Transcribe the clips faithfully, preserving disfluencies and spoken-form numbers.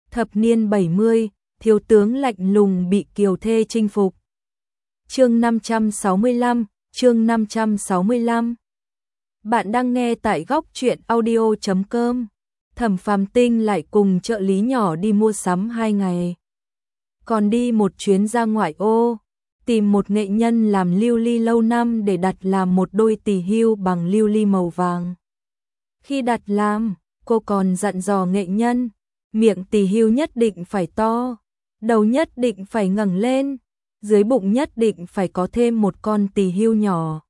Thập niên bảy mươi, thiếu tướng lạnh lùng bị kiều thê chinh phục. Chương năm trăm sáu mươi lăm, chương năm trăm sáu mươi lăm. Bạn đang nghe tại góc truyện audio chấm com. Thẩm Phàm Tinh lại cùng trợ lý nhỏ đi mua sắm hai ngày. Còn đi một chuyến ra ngoại ô, tìm một nghệ nhân làm lưu ly lâu năm để đặt làm một đôi tỳ hưu bằng lưu ly màu vàng. Khi đặt làm, cô còn dặn dò nghệ nhân, miệng tỳ hưu nhất định phải to, đầu nhất định phải ngẩng lên, dưới bụng nhất định phải có thêm một con tỳ hưu nhỏ.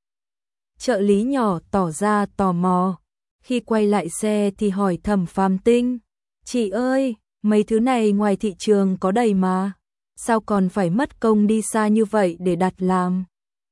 Trợ lý nhỏ tỏ ra tò mò, khi quay lại xe thì hỏi Thẩm Phàm Tinh, "Chị ơi, mấy thứ này ngoài thị trường có đầy mà, sao còn phải mất công đi xa như vậy để đặt làm?"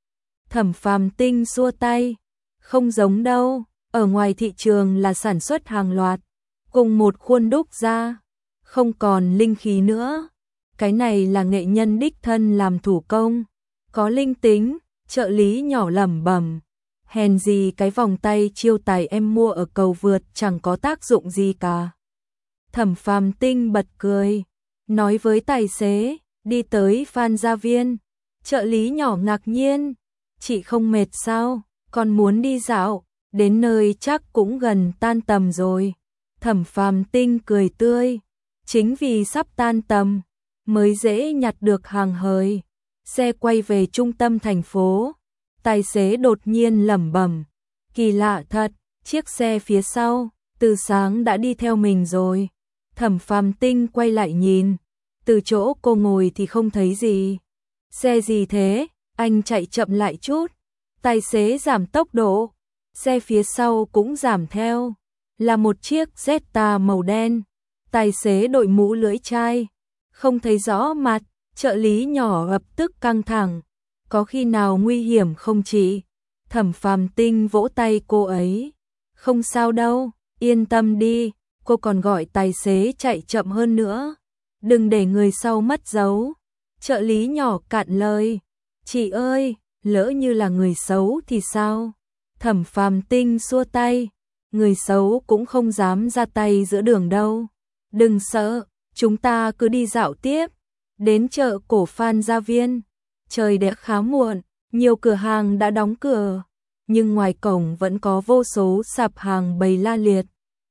Thẩm Phàm Tinh xua tay, "Không giống đâu, ở ngoài thị trường là sản xuất hàng loạt, cùng một khuôn đúc ra, không còn linh khí nữa. Cái này là nghệ nhân đích thân làm thủ công, có linh tính." Trợ lý nhỏ lẩm bẩm, "Hèn gì cái vòng tay chiêu tài em mua ở cầu vượt chẳng có tác dụng gì cả." Thẩm Phàm Tinh bật cười, nói với tài xế, "Đi tới Phan Gia Viên." Trợ lý nhỏ ngạc nhiên, "Chị không mệt sao, còn muốn đi dạo, đến nơi chắc cũng gần tan tầm rồi." Thẩm Phàm Tinh cười tươi, "Chính vì sắp tan tầm mới dễ nhặt được hàng hời." Xe quay về trung tâm thành phố, tài xế đột nhiên lẩm bẩm, "Kỳ lạ thật, chiếc xe phía sau từ sáng đã đi theo mình rồi." Thẩm Phàm Tinh quay lại nhìn, từ chỗ cô ngồi thì không thấy gì. "Xe gì thế, anh chạy chậm lại chút." Tài xế giảm tốc độ, xe phía sau cũng giảm theo, là một chiếc Jetta màu đen. Tài xế đội mũ lưỡi chai, không thấy rõ mặt. Trợ lý nhỏ lập tức căng thẳng, "Có khi nào nguy hiểm không chị?" Thẩm Phàm Tinh vỗ tay cô ấy, "Không sao đâu, yên tâm đi." Cô còn gọi tài xế chạy chậm hơn nữa, "Đừng để người sau mất dấu." Trợ lý nhỏ cạn lời, "Chị ơi, lỡ như là người xấu thì sao?" Thẩm Phàm Tinh xua tay, "Người xấu cũng không dám ra tay giữa đường đâu. Đừng sợ, chúng ta cứ đi dạo tiếp." Đến chợ cổ Phan Gia Viên, trời đã khá muộn, nhiều cửa hàng đã đóng cửa, nhưng ngoài cổng vẫn có vô số sạp hàng bày la liệt.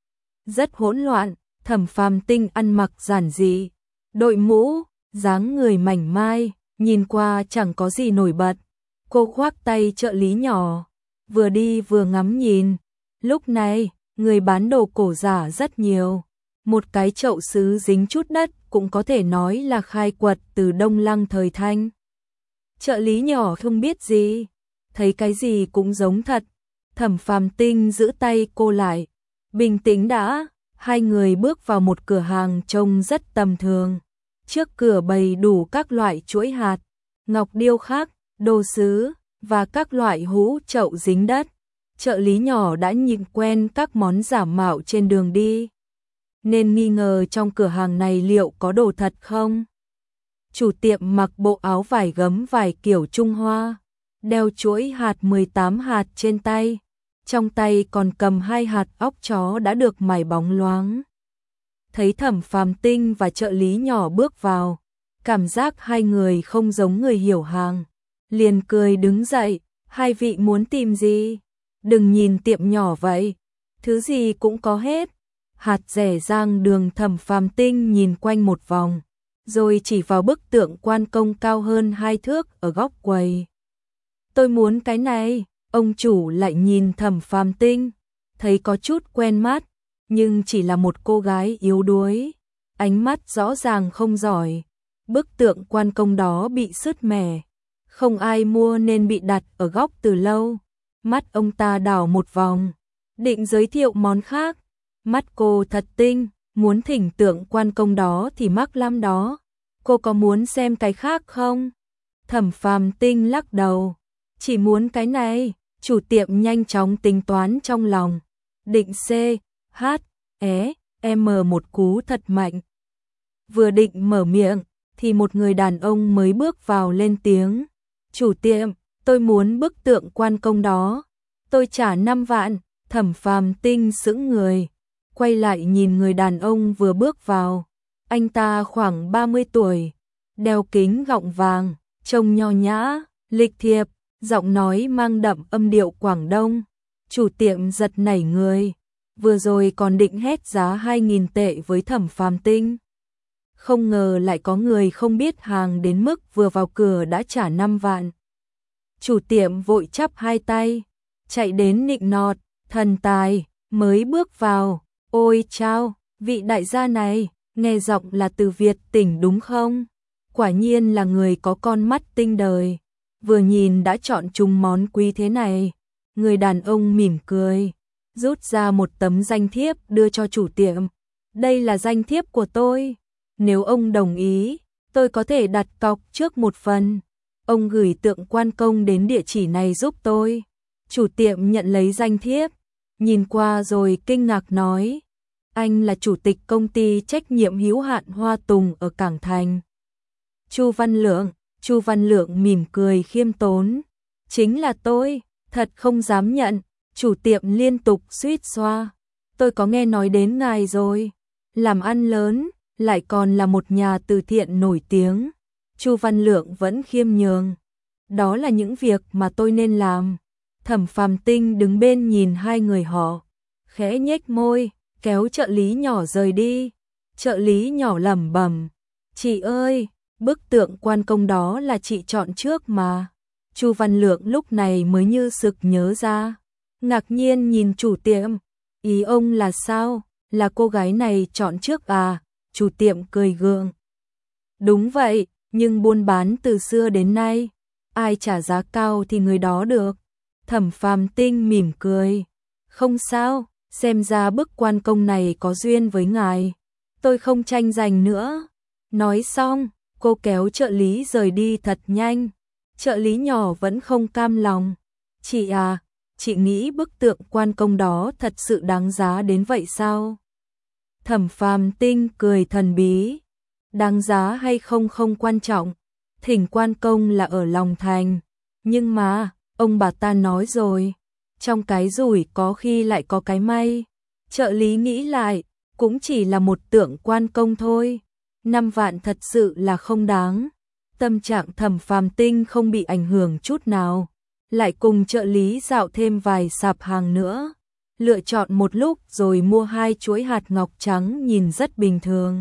Rất hỗn loạn. Thẩm Phàm Tinh ăn mặc giản dị, đội mũ, dáng người mảnh mai, nhìn qua chẳng có gì nổi bật. Cô khoác tay trợ lý nhỏ, vừa đi vừa ngắm nhìn. Lúc này, người bán đồ cổ giả rất nhiều. Một cái chậu sứ dính chút đất cũng có thể nói là khai quật từ Đông Lăng thời Thanh. Trợ lý nhỏ không biết gì, thấy cái gì cũng giống thật. Thẩm Phàm Tinh giữ tay cô lại, "Bình tĩnh đã." Hai người bước vào một cửa hàng trông rất tầm thường. Trước cửa bày đủ các loại chuỗi hạt, ngọc điêu khắc, đồ sứ và các loại hũ chậu dính đất. Trợ lý nhỏ đã nhìn quen các món giả mạo trên đường đi, nên nghi ngờ trong cửa hàng này liệu có đồ thật không. Chủ tiệm mặc bộ áo vải gấm vải kiểu Trung Hoa, đeo chuỗi hạt mười tám hạt trên tay, trong tay còn cầm hai hạt óc chó đã được mài bóng loáng. Thấy Thẩm Phàm Tinh và trợ lý nhỏ bước vào, cảm giác hai người không giống người hiểu hàng, liền cười đứng dậy, "Hai vị muốn tìm gì? Đừng nhìn tiệm nhỏ vậy, thứ gì cũng có hết." Hạt rẻ rang đường. Thẩm Phàm Tinh nhìn quanh một vòng, rồi chỉ vào bức tượng Quan Công cao hơn hai thước ở góc quầy. "Tôi muốn cái này." Ông chủ lại nhìn Thẩm Phàm Tinh, thấy có chút quen mắt, nhưng chỉ là một cô gái yếu đuối, ánh mắt rõ ràng không giỏi. Bức tượng Quan Công đó bị sứt mẻ, không ai mua nên bị đặt ở góc từ lâu. Mắt ông ta đảo một vòng, định giới thiệu món khác. Mắt cô thật tinh, "Muốn thỉnh tượng Quan Công đó thì mắc lắm đó. Cô có muốn xem cái khác không?" Thẩm Phàm Tinh lắc đầu, "Chỉ muốn cái này." Chủ tiệm nhanh chóng tính toán trong lòng, định C, H, E, M một cú thật mạnh. Vừa định mở miệng, thì một người đàn ông mới bước vào lên tiếng, "Chủ tiệm, tôi muốn bức tượng Quan Công đó. Tôi trả năm vạn." Thẩm Phàm Tinh sững người, quay lại nhìn người đàn ông vừa bước vào. Anh ta khoảng ba mươi tuổi, đeo kính gọng vàng, trông nho nhã, lịch thiệp, giọng nói mang đậm âm điệu Quảng Đông. Chủ tiệm giật nảy người, vừa rồi còn định hét giá hai nghìn tệ với Thẩm Phàm Tinh. Không ngờ lại có người không biết hàng đến mức vừa vào cửa đã trả năm vạn. Chủ tiệm vội chắp hai tay, chạy đến nịnh nọt, thần tài, mới bước vào, ôi chao, vị đại gia này, nghe giọng là từ Việt tỉnh đúng không? Quả nhiên là người có con mắt tinh đời, vừa nhìn đã chọn trúng món quý thế này. Người đàn ông mỉm cười, rút ra một tấm danh thiếp đưa cho chủ tiệm. Đây là danh thiếp của tôi, nếu ông đồng ý, tôi có thể đặt cọc trước một phần. Ông gửi tượng Quan Công đến địa chỉ này giúp tôi. Chủ tiệm nhận lấy danh thiếp, nhìn qua rồi kinh ngạc nói, anh là chủ tịch công ty trách nhiệm hữu hạn Hoa Tùng ở Cảng Thành. Chu Văn Lượng, Chu Văn Lượng mỉm cười khiêm tốn, chính là tôi, thật không dám nhận. Chủ tiệm liên tục suýt xoa, tôi có nghe nói đến ngài rồi, làm ăn lớn, lại còn là một nhà từ thiện nổi tiếng. Chu Văn Lượng vẫn khiêm nhường, đó là những việc mà tôi nên làm. Thẩm Phàm Tinh đứng bên nhìn hai người họ, khẽ nhếch môi, kéo trợ lý nhỏ rời đi. Trợ lý nhỏ lẩm bẩm, chị ơi, bức tượng Quan Công đó là chị chọn trước mà. Chu Văn Lượng lúc này mới như sực nhớ ra, ngạc nhiên nhìn chủ tiệm, ý ông là sao, là cô gái này chọn trước à? Chủ tiệm cười gượng, đúng vậy, nhưng buôn bán từ xưa đến nay, ai trả giá cao thì người đó được. Thẩm Phàm Tinh mỉm cười, không sao, xem ra bức Quan Công này có duyên với ngài, tôi không tranh giành nữa. Nói xong, cô kéo trợ lý rời đi thật nhanh. Trợ lý nhỏ vẫn không cam lòng, chị à, chị nghĩ bức tượng Quan Công đó thật sự đáng giá đến vậy sao? Thẩm Phàm Tinh cười thần bí, đáng giá hay không không quan trọng, thỉnh Quan Công là ở lòng thành, nhưng mà, ông bà ta nói rồi, trong cái rủi có khi lại có cái may. Trợ lý nghĩ lại, cũng chỉ là một tượng Quan Công thôi, năm vạn thật sự là không đáng. Tâm trạng Thẩm Phàm Tinh không bị ảnh hưởng chút nào, lại cùng trợ lý dạo thêm vài sạp hàng nữa, lựa chọn một lúc rồi mua hai chuỗi hạt ngọc trắng nhìn rất bình thường.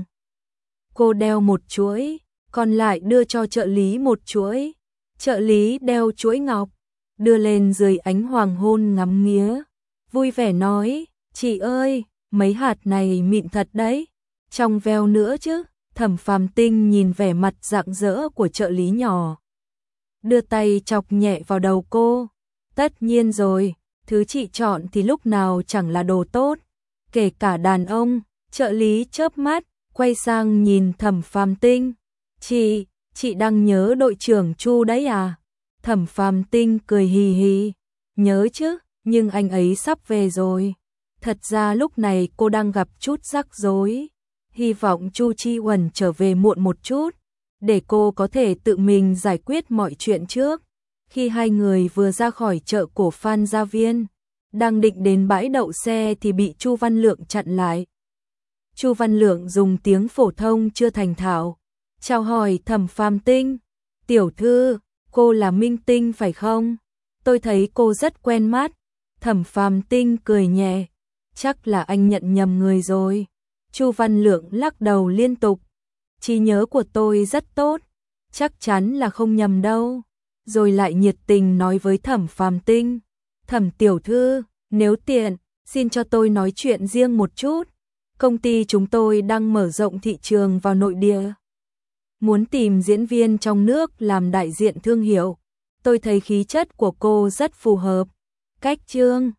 Cô đeo một chuỗi, còn lại đưa cho trợ lý một chuỗi. Trợ lý đeo chuỗi ngọc, đưa lên dưới ánh hoàng hôn ngắm nghía, vui vẻ nói, chị ơi, mấy hạt này mịn thật đấy, trong veo nữa chứ. Thẩm Phàm Tinh nhìn vẻ mặt rạng rỡ của trợ lý nhỏ, đưa tay chọc nhẹ vào đầu cô, tất nhiên rồi, thứ chị chọn thì lúc nào chẳng là đồ tốt, kể cả đàn ông. Trợ lý chớp mắt, quay sang nhìn Thẩm Phàm Tinh, chị, chị đang nhớ đội trưởng Chu đấy à? Thẩm Phàm Tinh cười hì hì, nhớ chứ, nhưng anh ấy sắp về rồi. Thật ra lúc này cô đang gặp chút rắc rối, hy vọng Chu Chi Huẩn trở về muộn một chút, để cô có thể tự mình giải quyết mọi chuyện trước. Khi hai người vừa ra khỏi chợ cổ Phan Gia Viên, đang định đến bãi đậu xe thì bị Chu Văn Lượng chặn lại. Chu Văn Lượng dùng tiếng phổ thông chưa thành thạo, chào hỏi Thẩm Phàm Tinh, tiểu thư, cô là Minh Tinh phải không? Tôi thấy cô rất quen mắt. Thẩm Phàm Tinh cười nhẹ, chắc là anh nhận nhầm người rồi. Chu Văn Lượng lắc đầu liên tục, trí nhớ của tôi rất tốt, chắc chắn là không nhầm đâu. Rồi lại nhiệt tình nói với Thẩm Phàm Tinh, Thẩm tiểu thư, nếu tiện, xin cho tôi nói chuyện riêng một chút. Công ty chúng tôi đang mở rộng thị trường vào nội địa, muốn tìm diễn viên trong nước làm đại diện thương hiệu. Tôi thấy khí chất của cô rất phù hợp, cách chương